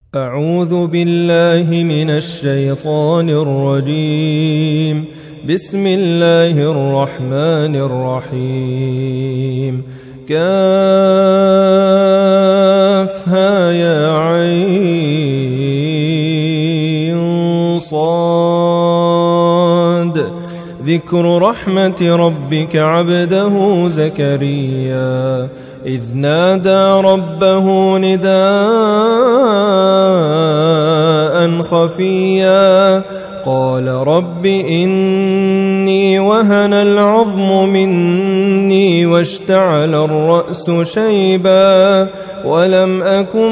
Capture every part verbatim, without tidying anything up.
أعوذ بالله من الشيطان الرجيم. بسم الله الرحمن الرحيم. كافها يا عين صاد. ذكر رحمة ربك عبده زكريا إذ نادى ربه نداء خفيا قال رب إني وهن العظم مني واشتعل الرأس شيبا ولم أكن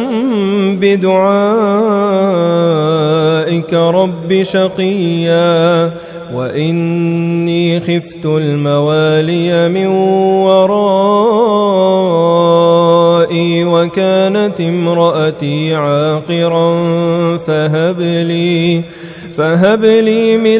بدعائك رب شقيا وإني خفت الموالي من ورائي وكانت امرأتي عاقرا فهب لي فهب لي من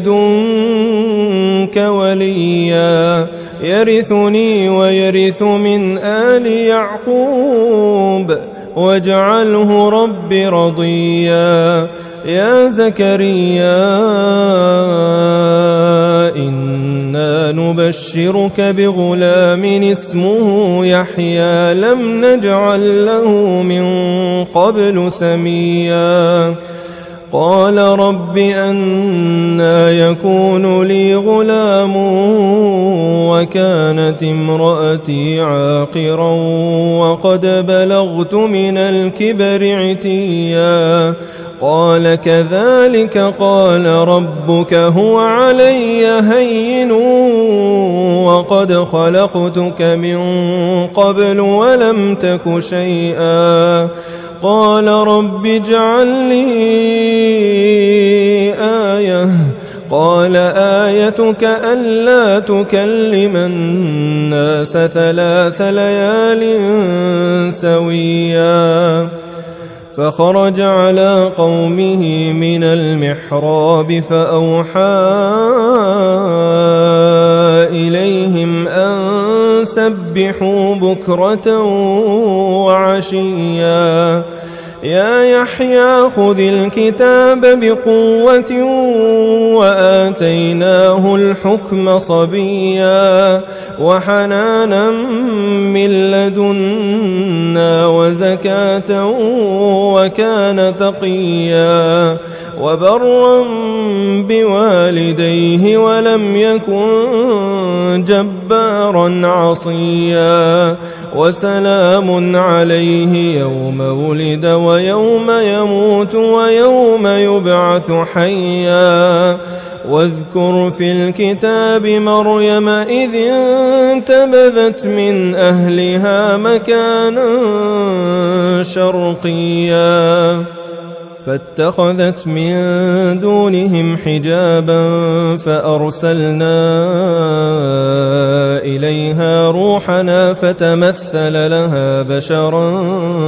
لدنك وليا يرثني ويرث من آل يعقوب واجعله رب رضيا. يا زكريا إنا نبشرك بغلام اسمه يحيى لم نجعل له من قبل سميا قال رب أنى يكون لي غلام وكانت امرأتي عاقرا وقد بلغت من الكبر عتيا قال كذلك قال ربك هو علي هين وقد خلقتك من قبل ولم تك شيئا قال رب اجعل لي آية قال آيتك ألا تكلم الناس ثلاث ليال سويا فخرج على قومه من المحراب فأوحى إليهم أن سبحوا بكرة وعشيا يا يحيى خذ الكتاب بقوة وآتيناه الحكم صبيا وحنانا من لدنا وزكاة وكان تقيا وبرا بوالديه ولم يكن جبارا عصيا وسلام عليه يوم ولد ويوم يموت ويوم يبعث حيا واذكر في الكتاب مريم إذ انتبذت من أهلها مكانا شرقيا فاتخذت من دونهم حجابا فأرسلنا إليها روحنا فتمثل لها بشرا